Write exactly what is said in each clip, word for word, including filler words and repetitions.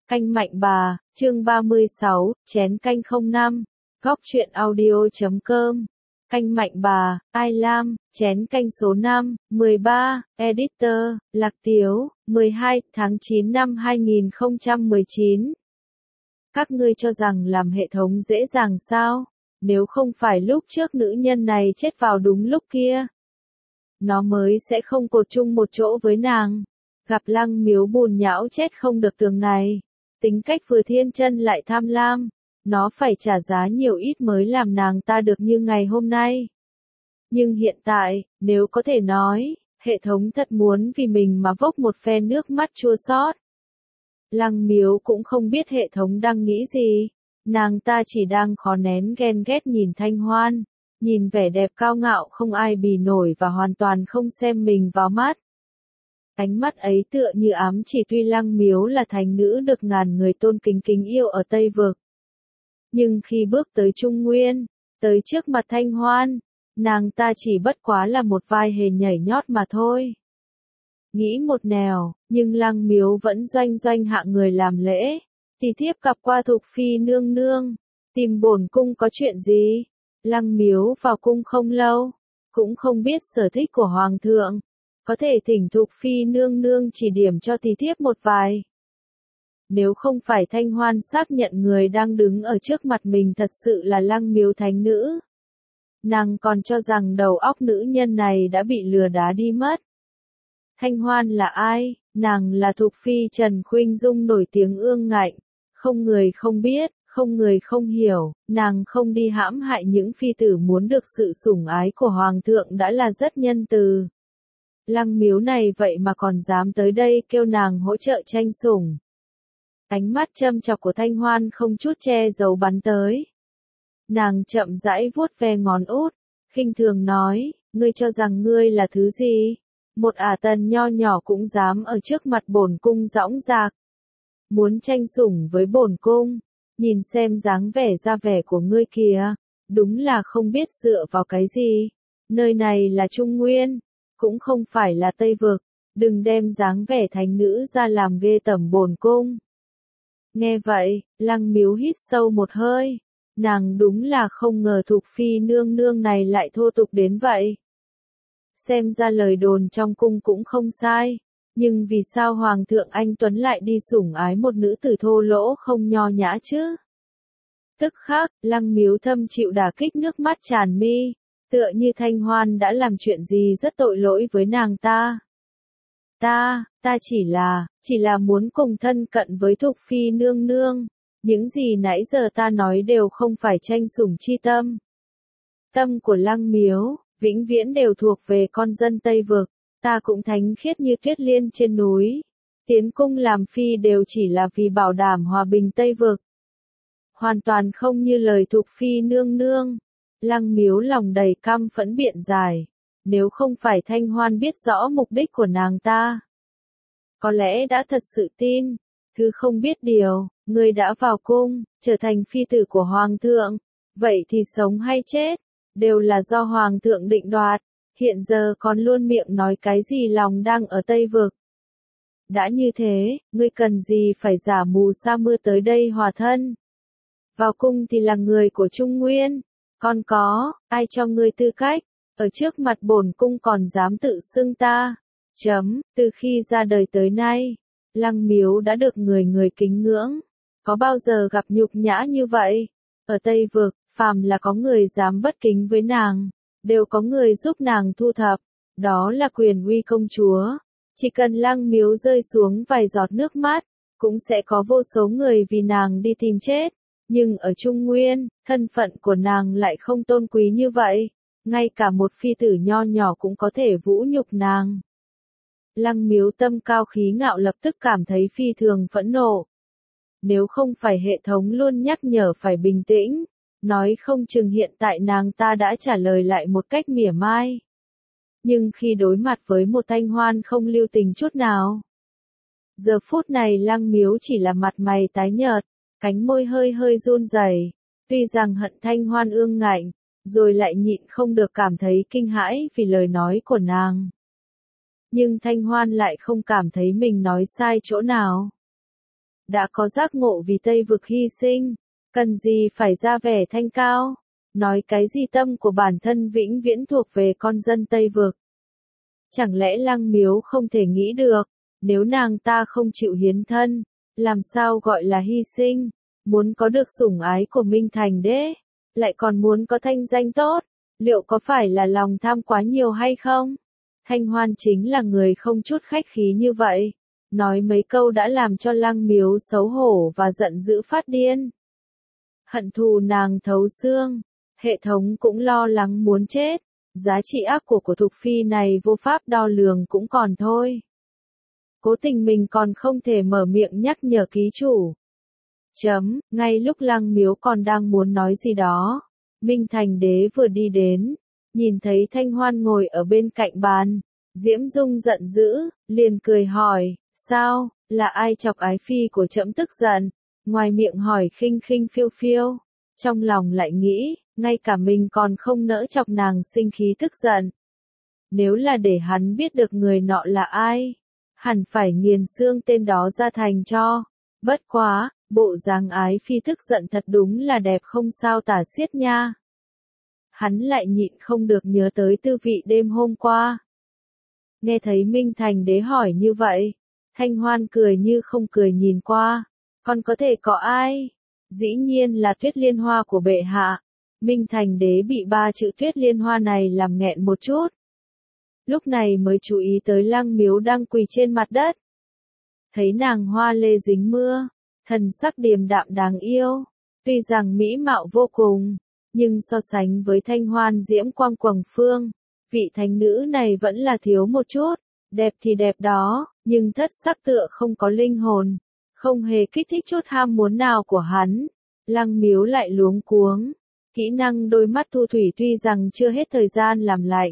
Canh Mạnh Bà, chương ba mươi sáu, chén canh không năm, góc truyện audio chấm com. Canh Mạnh Bà, Ai Lam, chén canh số năm, mười ba, Editor, Lạc Tiếu, mười hai tháng chín năm hai nghìn không trăm mười chín. Các ngươi cho rằng làm hệ thống dễ dàng sao? Nếu không phải lúc trước nữ nhân này chết vào đúng lúc kia, nó mới sẽ không cột chung một chỗ với nàng. Gặp Lăng Miếu bùn nhão chết không được tường này. Tính cách vừa thiên chân lại tham lam, nó phải trả giá nhiều ít mới làm nàng ta được như ngày hôm nay. Nhưng hiện tại, nếu có thể nói, hệ thống thật muốn vì mình mà vốc một phen nước mắt chua xót. Lăng Miếu cũng không biết hệ thống đang nghĩ gì, nàng ta chỉ đang khó nén ghen ghét nhìn Thanh Hoan, nhìn vẻ đẹp cao ngạo không ai bì nổi và hoàn toàn không xem mình vào mắt. Ánh mắt ấy tựa như ám chỉ tuy Lăng Miếu là thành nữ được ngàn người tôn kính kính yêu ở Tây Vực. Nhưng khi bước tới Trung Nguyên, tới trước mặt Thanh Hoan, nàng ta chỉ bất quá là một vai hề nhảy nhót mà thôi. Nghĩ một nẻo, nhưng Lăng Miếu vẫn doanh doanh hạ người làm lễ, thì thiếp gặp qua Thục Phi nương nương, tìm bổn cung có chuyện gì? Lăng Miếu vào cung không lâu, cũng không biết sở thích của Hoàng thượng. Có thể thỉnh Thục Phi nương nương chỉ điểm cho tí thiếp một vài. Nếu không phải Thanh Hoan xác nhận người đang đứng ở trước mặt mình thật sự là Lăng Miếu thánh nữ, nàng còn cho rằng đầu óc nữ nhân này đã bị lừa đá đi mất. Thanh Hoan là ai? Nàng là Thục Phi Trần Khuynh Dung nổi tiếng ương ngạnh, không người không biết, không người không hiểu, nàng không đi hãm hại những phi tử muốn được sự sủng ái của Hoàng thượng đã là rất nhân từ. Lăng Miếu này vậy mà còn dám tới đây kêu nàng hỗ trợ tranh sủng. Ánh mắt châm chọc của Thanh Hoan không chút che giấu bắn tới. Nàng chậm rãi vuốt ve ngón út, khinh thường nói, ngươi cho rằng ngươi là thứ gì? Một ả tần nho nhỏ cũng dám ở trước mặt bổn cung dõng dạc. Muốn tranh sủng với bổn cung, nhìn xem dáng vẻ ra vẻ của ngươi kìa, đúng là không biết dựa vào cái gì. Nơi này là Trung Nguyên, cũng không phải là Tây Vực, đừng đem dáng vẻ thánh nữ ra làm ghê tởm bổn cung. Nghe vậy, Lăng Miếu hít sâu một hơi, nàng đúng là không ngờ Thục Phi nương nương này lại thô tục đến vậy. Xem ra lời đồn trong cung cũng không sai, nhưng vì sao Hoàng thượng anh Tuấn lại đi sủng ái một nữ tử thô lỗ không nho nhã chứ? Tức khắc, Lăng Miếu thâm chịu đả kích nước mắt tràn mi. Tựa như Thanh Hoan đã làm chuyện gì rất tội lỗi với nàng ta. Ta, ta chỉ là, chỉ là muốn cùng thân cận với Thục Phi nương nương. Những gì nãy giờ ta nói đều không phải tranh sủng chi tâm. Tâm của Lăng Miếu, vĩnh viễn đều thuộc về con dân Tây Vực. Ta cũng thánh khiết như tuyết liên trên núi. Tiến cung làm phi đều chỉ là vì bảo đảm hòa bình Tây Vực. Hoàn toàn không như lời Thục Phi nương nương. Lăng Miếu lòng đầy căm phẫn biện giải, nếu không phải Thanh Hoan biết rõ mục đích của nàng ta, có lẽ đã thật sự tin, cứ không biết điều, người đã vào cung, trở thành phi tử của Hoàng thượng, vậy thì sống hay chết, đều là do Hoàng thượng định đoạt, hiện giờ còn luôn miệng nói cái gì lòng đang ở Tây Vực. Đã như thế, ngươi cần gì phải giả mù sa mưa tới đây hòa thân? Vào cung thì là người của Trung Nguyên. Còn có, ai cho ngươi tư cách, ở trước mặt bổn cung còn dám tự xưng ta. Chấm, từ khi ra đời tới nay, Lăng Miếu đã được người người kính ngưỡng. Có bao giờ gặp nhục nhã như vậy? Ở Tây Vực, phàm là có người dám bất kính với nàng, đều có người giúp nàng thu thập. Đó là quyền uy công chúa. Chỉ cần Lăng Miếu rơi xuống vài giọt nước mắt, cũng sẽ có vô số người vì nàng đi tìm chết. Nhưng ở Trung Nguyên, thân phận của nàng lại không tôn quý như vậy, ngay cả một phi tử nho nhỏ cũng có thể vũ nhục nàng. Lăng Miếu tâm cao khí ngạo lập tức cảm thấy phi thường phẫn nộ. Nếu không phải hệ thống luôn nhắc nhở phải bình tĩnh, nói không chừng hiện tại nàng ta đã trả lời lại một cách mỉa mai. Nhưng khi đối mặt với một Thanh Hoan không lưu tình chút nào, giờ phút này Lăng Miếu chỉ là mặt mày tái nhợt, cánh môi hơi hơi run rẩy, tuy rằng hận Thanh Hoan ương ngạnh, rồi lại nhịn không được cảm thấy kinh hãi vì lời nói của nàng. Nhưng Thanh Hoan lại không cảm thấy mình nói sai chỗ nào. đã có giác ngộ vì Tây vực hy sinh, cần gì phải ra vẻ thanh cao, nói cái gì tâm của bản thân vĩnh viễn thuộc về con dân Tây vực. Chẳng lẽ Lăng Miếu không thể nghĩ được, nếu nàng ta không chịu hiến thân, làm sao gọi là hy sinh, muốn có được sủng ái của Minh Thành Đế, lại còn muốn có thanh danh tốt, liệu có phải là lòng tham quá nhiều hay không? Thanh Hoan chính là người không chút khách khí như vậy, nói mấy câu đã làm cho Lăng Miếu xấu hổ và giận dữ phát điên. Hận thù nàng thấu xương, hệ thống cũng lo lắng muốn chết, giá trị ác của của Thục Phi này vô pháp đo lường cũng còn thôi. Cố tình mình còn không thể mở miệng nhắc nhở ký chủ. Chấm, ngay lúc Lăng Miếu còn đang muốn nói gì đó, Minh Thành Đế vừa đi đến, nhìn thấy Thanh Hoan ngồi ở bên cạnh bàn, Diễm Dung giận dữ, liền cười hỏi, sao, là ai chọc ái phi của trẫm tức giận, ngoài miệng hỏi khinh khinh phiêu phiêu, trong lòng lại nghĩ, ngay cả mình còn không nỡ chọc nàng sinh khí tức giận. Nếu là để hắn biết được người nọ là ai, hẳn phải nghiền xương tên đó ra thành cho, bất quá, bộ dáng ái phi tức giận thật đúng là đẹp không sao tả xiết nha. Hắn lại nhịn không được nhớ tới tư vị đêm hôm qua. Nghe thấy Minh Thành Đế hỏi như vậy, Thanh Hoan cười như không cười nhìn qua, còn có thể có ai? Dĩ nhiên là Tuyết Liên Hoa của bệ hạ. Minh Thành Đế bị ba chữ Tuyết Liên Hoa này làm nghẹn một chút. Lúc này mới chú ý tới Lăng Miếu đang quỳ trên mặt đất. Thấy nàng hoa lê dính mưa, thần sắc điềm đạm đáng yêu, tuy rằng mỹ mạo vô cùng, nhưng so sánh với Thanh Hoan diễm quang quầng phương, vị thánh nữ này vẫn là thiếu một chút, đẹp thì đẹp đó, nhưng thất sắc tựa không có linh hồn, không hề kích thích chút ham muốn nào của hắn. Lăng Miếu lại luống cuống, kỹ năng đôi mắt thu thủy tuy rằng chưa hết thời gian làm lạnh,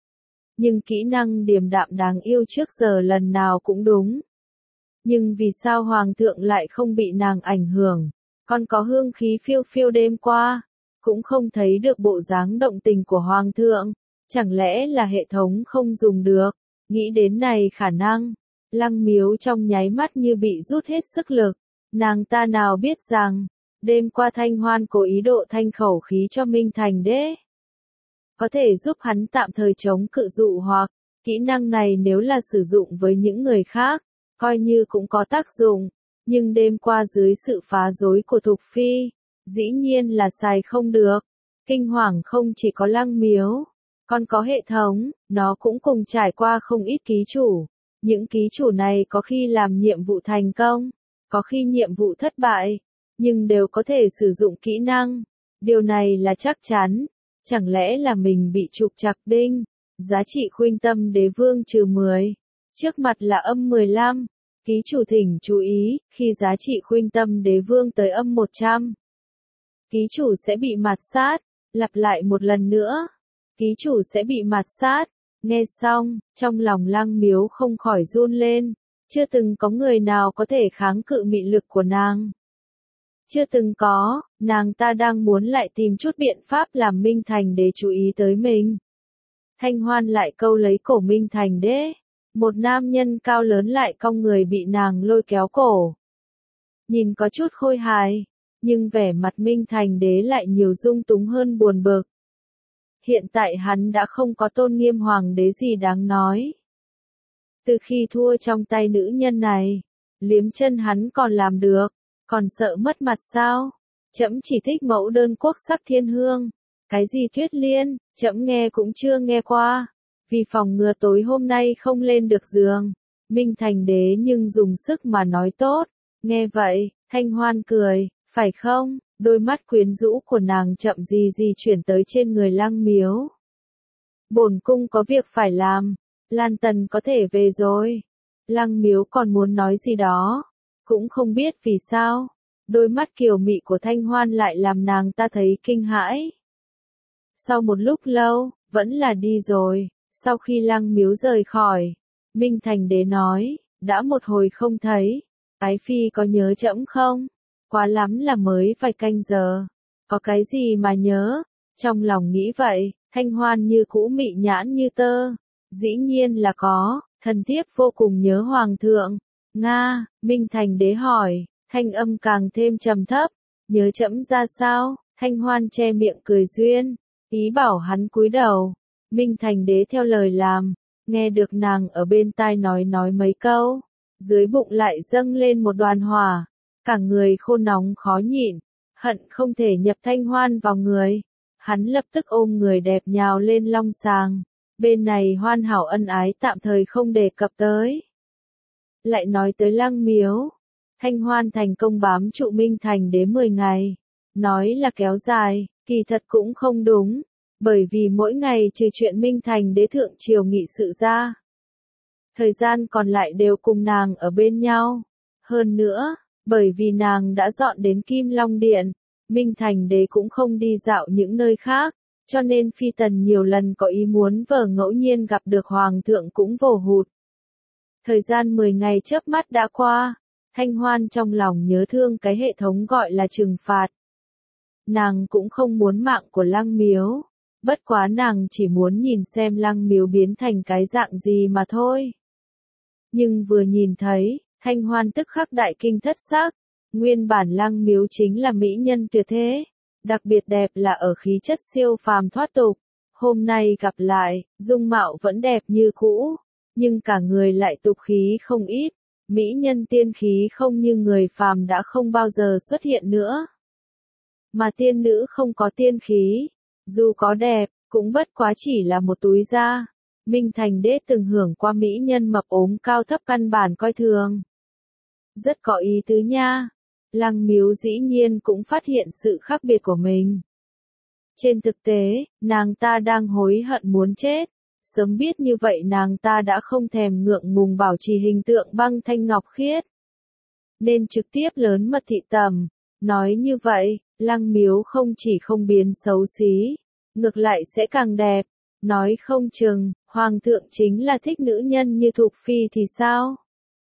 nhưng kỹ năng điềm đạm đáng yêu trước giờ lần nào cũng đúng. Nhưng vì sao Hoàng thượng lại không bị nàng ảnh hưởng, còn có hương khí phiêu phiêu đêm qua, cũng không thấy được bộ dáng động tình của Hoàng thượng, chẳng lẽ là hệ thống không dùng được, nghĩ đến này khả năng, Lăng Miếu trong nháy mắt như bị rút hết sức lực, nàng ta nào biết rằng, đêm qua Thanh Hoan cố ý độ thanh khẩu khí cho Minh Thành Đế, có thể giúp hắn tạm thời chống cự dụ hoặc, kỹ năng này nếu là sử dụng với những người khác, coi như cũng có tác dụng, nhưng đêm qua dưới sự phá rối của Thục Phi, dĩ nhiên là xài không được. Kinh hoàng không chỉ có Lăng Miếu, còn có hệ thống, nó cũng cùng trải qua không ít ký chủ. Những ký chủ này có khi làm nhiệm vụ thành công, có khi nhiệm vụ thất bại, nhưng đều có thể sử dụng kỹ năng. Điều này là chắc chắn, chẳng lẽ là mình bị trục trặc đinh, giá trị khuynh tâm đế vương trừ mười. Trước mặt là âm mười lăm, ký chủ thỉnh chú ý, khi giá trị khuynh tâm đế vương tới âm một trăm, ký chủ sẽ bị mạt sát, lặp lại một lần nữa, ký chủ sẽ bị mạt sát. Nghe xong, trong lòng Lăng Miếu không khỏi run lên, chưa từng có người nào có thể kháng cự mị lực của nàng. Chưa từng có, nàng ta đang muốn lại tìm chút biện pháp làm Minh Thành Đế chú ý tới mình. Thanh Hoan lại câu lấy cổ Minh Thành Đế. Một nam nhân cao lớn lại cong người bị nàng lôi kéo cổ. Nhìn có chút khôi hài, nhưng vẻ mặt Minh Thành Đế lại nhiều dung túng hơn buồn bực. Hiện tại hắn đã không có tôn nghiêm hoàng đế gì đáng nói. Từ khi thua trong tay nữ nhân này, liếm chân hắn còn làm được, còn sợ mất mặt sao? Trẫm chỉ thích mẫu đơn quốc sắc thiên hương. Cái gì Tuyết Liên, trẫm nghe cũng chưa nghe qua. Vì phòng ngừa tối hôm nay không lên được giường, Minh Thành Đế nhưng dùng sức mà nói tốt. Nghe vậy, Thanh Hoan cười, phải không? Đôi mắt quyến rũ của nàng chậm gì gì chuyển tới trên người Lăng Miếu. Bổn cung có việc phải làm, Lan Tần có thể về rồi. Lăng Miếu còn muốn nói gì đó, cũng không biết vì sao, đôi mắt kiều mị của Thanh Hoan lại làm nàng ta thấy kinh hãi. Sau một lúc lâu, vẫn là đi rồi. Sau khi Lăng Miếu rời khỏi, Minh Thành Đế nói, đã một hồi không thấy, ái phi có nhớ trẫm không? Quá lắm là mới vài canh giờ, có cái gì mà nhớ? Trong lòng nghĩ vậy, Thanh Hoan như cũ mị nhãn như tơ, dĩ nhiên là có, thần thiếp vô cùng nhớ hoàng thượng. Nga, Minh Thành Đế hỏi, Thanh âm càng thêm trầm thấp, nhớ trẫm ra sao? Thanh Hoan che miệng cười duyên, ý bảo hắn cúi đầu. Minh Thành Đế theo lời làm, nghe được nàng ở bên tai nói nói mấy câu, dưới bụng lại dâng lên một đoàn hỏa, cả người khô nóng khó nhịn, hận không thể nhập Thanh Hoan vào người. Hắn lập tức ôm người đẹp nhào lên long sàng, bên này hoàn hảo ân ái tạm thời không đề cập tới. Lại nói tới Lăng Miếu, Thanh Hoan thành công bám trụ Minh Thành Đế mười ngày, nói là kéo dài, kỳ thật cũng không đúng, bởi vì mỗi ngày trừ chuyện Minh Thành Đế thượng triều nghị sự ra, thời gian còn lại đều cùng nàng ở bên nhau. Hơn nữa, bởi vì nàng đã dọn đến Kim Long Điện, Minh Thành Đế cũng không đi dạo những nơi khác, cho nên phi tần nhiều lần có ý muốn vờ ngẫu nhiên gặp được Hoàng thượng cũng vồ hụt. Thời gian mười ngày chớp mắt đã qua, Thanh Hoan trong lòng nhớ thương cái hệ thống gọi là trừng phạt. Nàng cũng không muốn mạng của Lăng Miếu, bất quá nàng chỉ muốn nhìn xem Lăng Miếu biến thành cái dạng gì mà thôi. Nhưng vừa nhìn thấy, Thanh Hoan tức khắc đại kinh thất sắc, nguyên bản Lăng Miếu chính là mỹ nhân tuyệt thế, đặc biệt đẹp là ở khí chất siêu phàm thoát tục. Hôm nay gặp lại, dung mạo vẫn đẹp như cũ, nhưng cả người lại tục khí không ít, mỹ nhân tiên khí không như người phàm đã không bao giờ xuất hiện nữa. Mà tiên nữ không có tiên khí, dù có đẹp, cũng bất quá chỉ là một túi da. Minh Thành Đế từng hưởng qua mỹ nhân mập ốm cao thấp căn bản coi thường. Rất có ý tứ nha. Lăng Miếu dĩ nhiên cũng phát hiện sự khác biệt của mình. Trên thực tế, nàng ta đang hối hận muốn chết. Sớm biết như vậy nàng ta đã không thèm ngượng ngùng bảo trì hình tượng băng thanh ngọc khiết, nên trực tiếp lớn mật thị tầm. Nói như vậy, Lăng Miếu không chỉ không biến xấu xí, ngược lại sẽ càng đẹp. Nói không chừng, Hoàng thượng chính là thích nữ nhân như Thục Phi thì sao?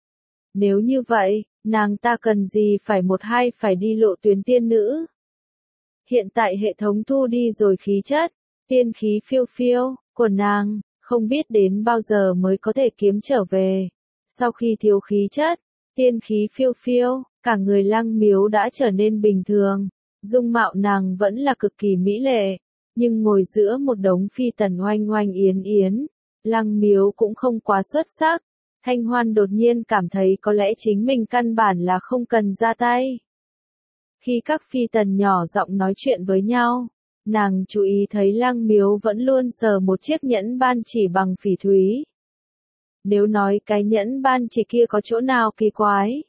Nếu như vậy, nàng ta cần gì phải một hai phải đi lộ tuyến tiên nữ? Hiện tại hệ thống thu đi rồi khí chất, tiên khí phiêu phiêu, của nàng, không biết đến bao giờ mới có thể kiếm trở về. Sau khi thiếu khí chất, tiên khí phiêu phiêu, cả người Lăng Miếu đã trở nên bình thường. Dung mạo nàng vẫn là cực kỳ mỹ lệ, nhưng ngồi giữa một đống phi tần oanh oanh yến yến, Lăng Miếu cũng không quá xuất sắc. Thanh Hoan đột nhiên cảm thấy có lẽ chính mình căn bản là không cần ra tay. Khi các phi tần nhỏ giọng nói chuyện với nhau, nàng chú ý thấy Lăng Miếu vẫn luôn sờ một chiếc nhẫn ban chỉ bằng phỉ thúy. Nếu nói cái nhẫn ban chỉ kia có chỗ nào kỳ quái,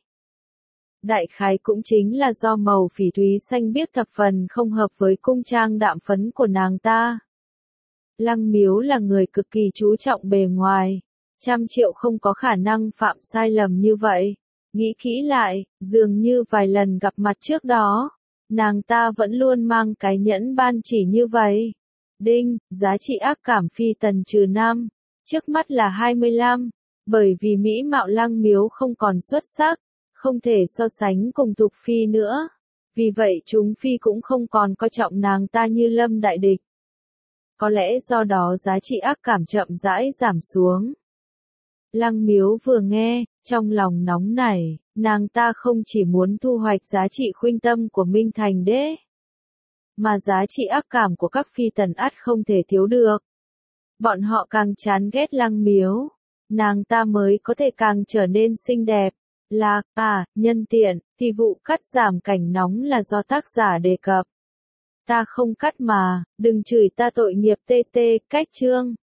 đại khái cũng chính là do màu phỉ thúy xanh biếc thập phần không hợp với cung trang đạm phấn của nàng ta. Lăng Miếu là người cực kỳ chú trọng bề ngoài, trăm triệu không có khả năng phạm sai lầm như vậy. Nghĩ kỹ lại, dường như vài lần gặp mặt trước đó, nàng ta vẫn luôn mang cái nhẫn ban chỉ như vậy. Đinh, giá trị ác cảm phi tần trừ năm, trước mắt là hai mươi lăm, bởi vì mỹ mạo Lăng Miếu không còn xuất sắc, không thể so sánh cùng Thục Phi nữa. Vì vậy chúng phi cũng không còn coi trọng nàng ta như lâm đại địch. Có lẽ do đó giá trị ác cảm chậm rãi giảm xuống. Lăng Miếu vừa nghe, trong lòng nóng nảy, nàng ta không chỉ muốn thu hoạch giá trị khuynh tâm của Minh Thành Đế, mà giá trị ác cảm của các phi tần ắt không thể thiếu được. Bọn họ càng chán ghét Lăng Miếu, nàng ta mới có thể càng trở nên xinh đẹp. Là, à, nhân tiện, thì vụ cắt giảm cảnh nóng là do tác giả đề cập. Ta không cắt mà, đừng chửi ta tội nghiệp tê tê, cách chương.